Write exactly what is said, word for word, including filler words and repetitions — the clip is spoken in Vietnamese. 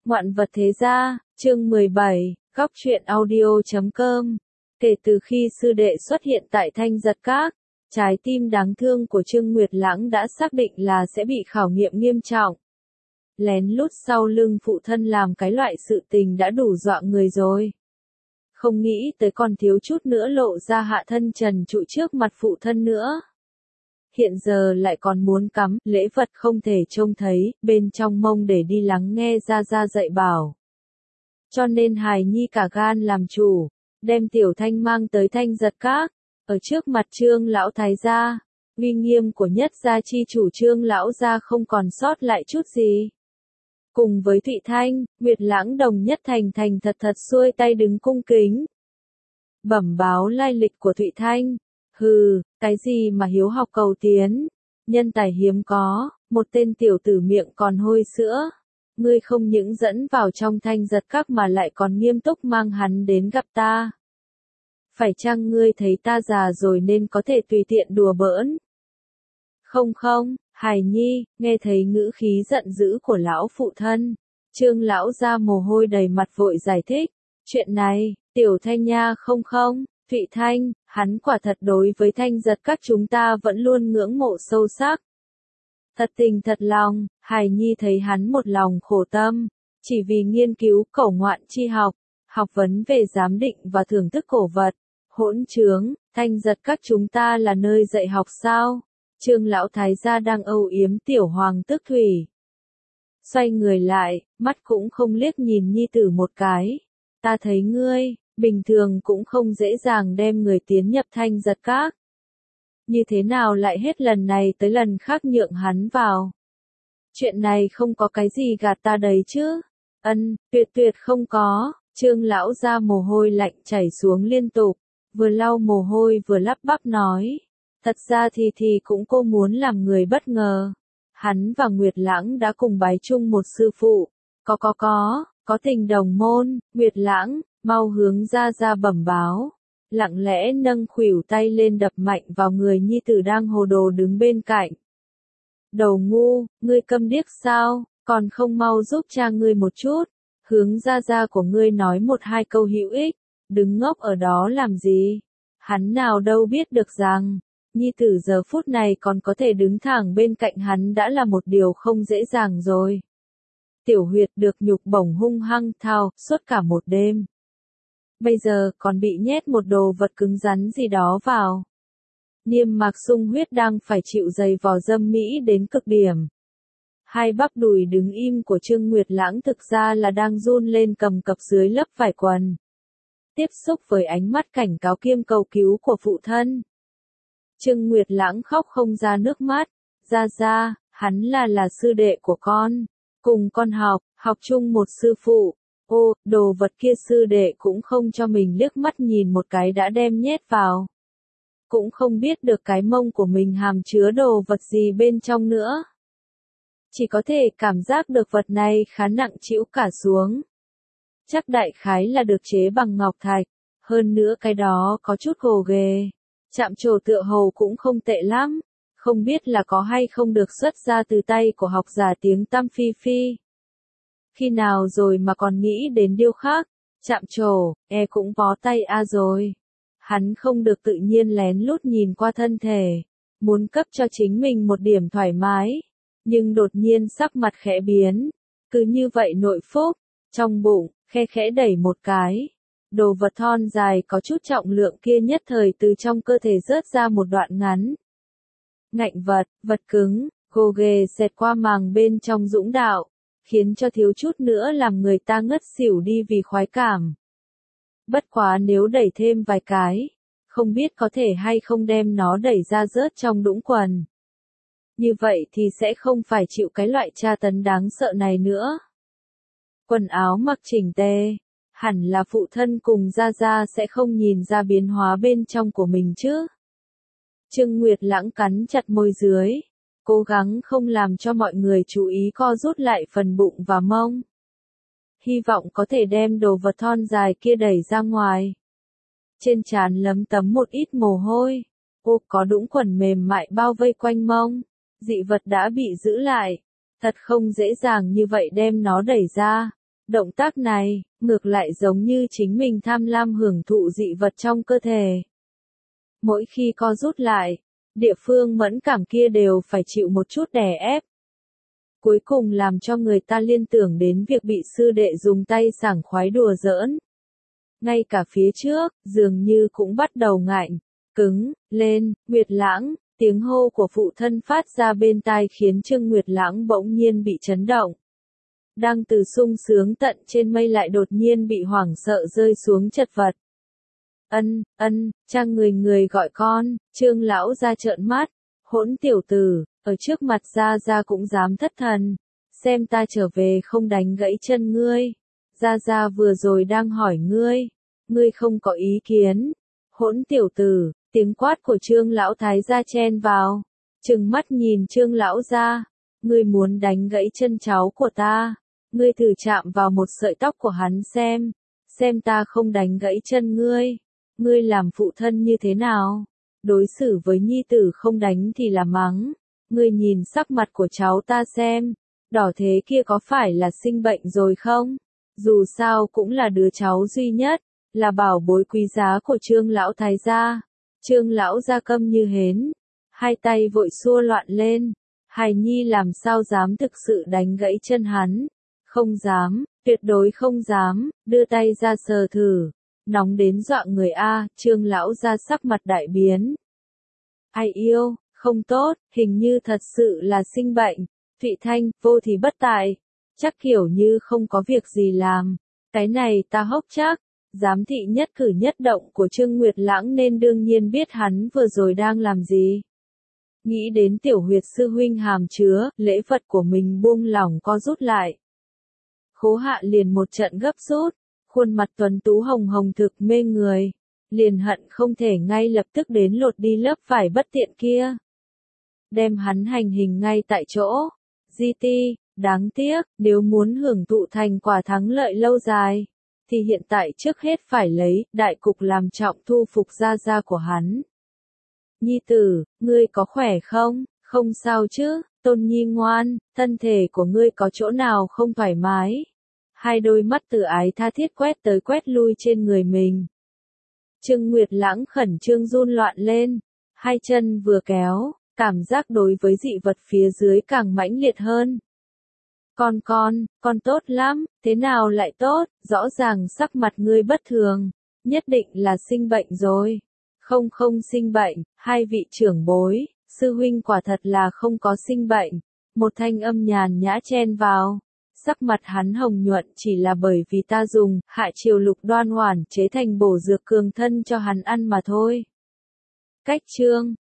Ngoạn vật thế gia, chương mười bảy, góc truyện audio chấm com. Kể từ khi sư đệ xuất hiện tại Thanh Giật Các, trái tim đáng thương của Trương Nguyệt Lãng đã xác định là sẽ bị khảo nghiệm nghiêm trọng. Lén lút sau lưng phụ thân làm cái loại sự tình đã đủ dọa người rồi. Không nghĩ tới còn thiếu chút nữa lộ ra hạ thân trần trụi trước mặt phụ thân nữa. Hiện giờ lại còn muốn cắm lễ vật không thể trông thấy, bên trong mông để đi lắng nghe Gia Gia dạy bảo. Cho nên hài nhi cả gan làm chủ, đem Tiểu Thanh mang tới Thanh Giật Các, ở trước mặt Trương lão thái gia, uy nghiêm của nhất gia chi chủ Trương lão gia không còn sót lại chút gì. Cùng với Thụy Thanh, Nguyệt Lãng đồng nhất thành thành thật thật xuôi tay đứng cung kính. Bẩm báo lai lịch của Thụy Thanh. Hừ, cái gì mà hiếu học cầu tiến, nhân tài hiếm có, một tên tiểu tử miệng còn hôi sữa. Ngươi không những dẫn vào trong Thanh Giật Các mà lại còn nghiêm túc mang hắn đến gặp ta. Phải chăng ngươi thấy ta già rồi nên có thể tùy tiện đùa bỡn? Không không, hài nhi, nghe thấy ngữ khí giận dữ của lão phụ thân. Trương lão ra mồ hôi đầy mặt vội giải thích. Chuyện này, Tiểu Thanh nha không không. Thụy Thanh, hắn quả thật đối với Thanh Giật Các chúng ta vẫn luôn ngưỡng mộ sâu sắc. Thật tình thật lòng, hài nhi thấy hắn một lòng khổ tâm, chỉ vì nghiên cứu cẩu ngoạn chi học, học vấn về giám định và thưởng thức cổ vật. Hỗn trướng, Thanh Giật Các chúng ta là nơi dạy học sao? Trương lão thái gia đang âu yếm tiểu hoàng tước thủy. Xoay người lại, mắt cũng không liếc nhìn nhi tử một cái. Ta thấy ngươi, bình thường cũng không dễ dàng đem người tiến nhập Thanh Giật Các. Như thế nào lại hết lần này tới lần khác nhượng hắn vào? Chuyện này không có cái gì gạt ta đấy chứ? Ân, tuyệt tuyệt không có. Trương lão ra mồ hôi lạnh chảy xuống liên tục, vừa lau mồ hôi vừa lắp bắp nói. Thật ra thì thì cũng cô muốn làm người bất ngờ. Hắn và Nguyệt Lãng đã cùng bái chung một sư phụ. Có có có, có tình đồng môn, Nguyệt Lãng. Mau hướng Gia Gia bẩm báo, lặng lẽ nâng khuỷu tay lên đập mạnh vào người nhi tử đang hồ đồ đứng bên cạnh. Đầu ngu, ngươi câm điếc sao, còn không mau giúp cha ngươi một chút, hướng Gia Gia của ngươi nói một hai câu hữu ích, đứng ngốc ở đó làm gì, hắn nào đâu biết được rằng, nhi tử giờ phút này còn có thể đứng thẳng bên cạnh hắn đã là một điều không dễ dàng rồi. Tiểu huyệt được nhục bổng hung hăng thao, suốt cả một đêm. Bây giờ còn bị nhét một đồ vật cứng rắn gì đó vào. Niêm mạc sung huyết đang phải chịu dày vò dâm mỹ đến cực điểm. Hai bắp đùi đứng im của Trương Nguyệt Lãng thực ra là đang run lên cầm cập dưới lớp vải quần. Tiếp xúc với ánh mắt cảnh cáo kiêm cầu cứu của phụ thân. Trương Nguyệt Lãng khóc không ra nước mắt. Ra ra, hắn là là sư đệ của con. Cùng con học, học chung một sư phụ. Ô, đồ vật kia sư đệ cũng không cho mình liếc mắt nhìn một cái đã đem nhét vào. Cũng không biết được cái mông của mình hàm chứa đồ vật gì bên trong nữa. Chỉ có thể cảm giác được vật này khá nặng trĩu cả xuống. Chắc đại khái là được chế bằng ngọc thạch, hơn nữa cái đó có chút gồ ghề. Chạm trổ tựa hồ cũng không tệ lắm, không biết là có hay không được xuất ra từ tay của học giả tiếng tăm Phi Phi. Khi nào rồi mà còn nghĩ đến điêu khắc, chạm trổ, e cũng bó tay a rồi. Hắn không được tự nhiên lén lút nhìn qua thân thể, muốn cấp cho chính mình một điểm thoải mái, nhưng đột nhiên sắc mặt khẽ biến, cứ như vậy nội phúc, trong bụng, khe khẽ đẩy một cái. Đồ vật thon dài có chút trọng lượng kia nhất thời từ trong cơ thể rớt ra một đoạn ngắn. Ngạnh vật, vật cứng, gồ ghề xẹt qua màng bên trong dũng đạo. Khiến cho thiếu chút nữa làm người ta ngất xỉu đi vì khoái cảm. Bất quá nếu đẩy thêm vài cái, không biết có thể hay không đem nó đẩy ra rớt trong đũng quần. Như vậy thì sẽ không phải chịu cái loại tra tấn đáng sợ này nữa. Quần áo mặc chỉnh tề, hẳn là phụ thân cùng Gia Gia sẽ không nhìn ra biến hóa bên trong của mình chứ. Trương Nguyệt Lãng cắn chặt môi dưới. Cố gắng không làm cho mọi người chú ý co rút lại phần bụng và mông. Hy vọng có thể đem đồ vật thon dài kia đẩy ra ngoài. Trên trán lấm tấm một ít mồ hôi. Ô, có đũng quần mềm mại bao vây quanh mông. Dị vật đã bị giữ lại. Thật không dễ dàng như vậy đem nó đẩy ra. Động tác này, ngược lại giống như chính mình tham lam hưởng thụ dị vật trong cơ thể. Mỗi khi co rút lại, địa phương mẫn cảm kia đều phải chịu một chút đè ép. Cuối cùng làm cho người ta liên tưởng đến việc bị sư đệ dùng tay sảng khoái đùa giỡn. Ngay cả phía trước, dường như cũng bắt đầu ngạnh, cứng, lên, Nguyệt Lãng, tiếng hô của phụ thân phát ra bên tai khiến Trương Nguyệt Lãng bỗng nhiên bị chấn động. Đang từ sung sướng tận trên mây lại đột nhiên bị hoảng sợ rơi xuống chật vật. Ân, ân, cha người người gọi con, Trương lão ra trợn mắt, hỗn tiểu tử, ở trước mặt gia gia cũng dám thất thần, xem ta trở về không đánh gãy chân ngươi. Gia gia vừa rồi đang hỏi ngươi, ngươi không có ý kiến. Hỗn tiểu tử, tiếng quát của Trương lão thái gia chen vào, trừng mắt nhìn Trương lão gia, ngươi muốn đánh gãy chân cháu của ta, ngươi thử chạm vào một sợi tóc của hắn xem, xem ta không đánh gãy chân ngươi. Ngươi làm phụ thân như thế nào? Đối xử với nhi tử không đánh thì là mắng. Ngươi nhìn sắc mặt của cháu ta xem, đỏ thế kia có phải là sinh bệnh rồi không? Dù sao cũng là đứa cháu duy nhất, là bảo bối quý giá của Trương lão thái gia. Trương lão gia câm như hến, hai tay vội xua loạn lên. Hài nhi làm sao dám thực sự đánh gãy chân hắn? Không dám, tuyệt đối không dám, đưa tay ra sờ thử. Nóng đến dọa người a, Trương lão ra sắc mặt đại biến. Ai yêu, không tốt, hình như thật sự là sinh bệnh. Thụy Thanh, vô thì bất tại, chắc kiểu như không có việc gì làm. Cái này ta hốc chắc, giám thị nhất cử nhất động của Trương Nguyệt Lãng nên đương nhiên biết hắn vừa rồi đang làm gì. Nghĩ đến tiểu huyệt sư huynh hàm chứa, lễ vật của mình buông lỏng co rút lại. Khố Hạ liền một trận gấp rút. Khuôn mặt tuấn tú hồng hồng thực mê người, liền hận không thể ngay lập tức đến lột đi lớp vải bất tiện kia. Đem hắn hành hình ngay tại chỗ. Di ti, đáng tiếc, nếu muốn hưởng thụ thành quả thắng lợi lâu dài, thì hiện tại trước hết phải lấy đại cục làm trọng thu phục gia gia của hắn. Nhi tử, ngươi có khỏe không? Không sao chứ, Tôn Nhi ngoan, thân thể của ngươi có chỗ nào không thoải mái? Hai đôi mắt từ ái tha thiết quét tới quét lui trên người mình. Trương Nguyệt Lãng khẩn trương run loạn lên, hai chân vừa kéo, cảm giác đối với dị vật phía dưới càng mãnh liệt hơn. Con con, con tốt lắm, thế nào lại tốt, rõ ràng sắc mặt ngươi bất thường, nhất định là sinh bệnh rồi. Không không sinh bệnh, hai vị trưởng bối, sư huynh quả thật là không có sinh bệnh. Một thanh âm nhàn nhã chen vào. Sắc mặt hắn hồng nhuận chỉ là bởi vì ta dùng Hạ Triều Lục Đoan Hoàn chế thành bổ dược cường thân cho hắn ăn mà thôi. Cách chương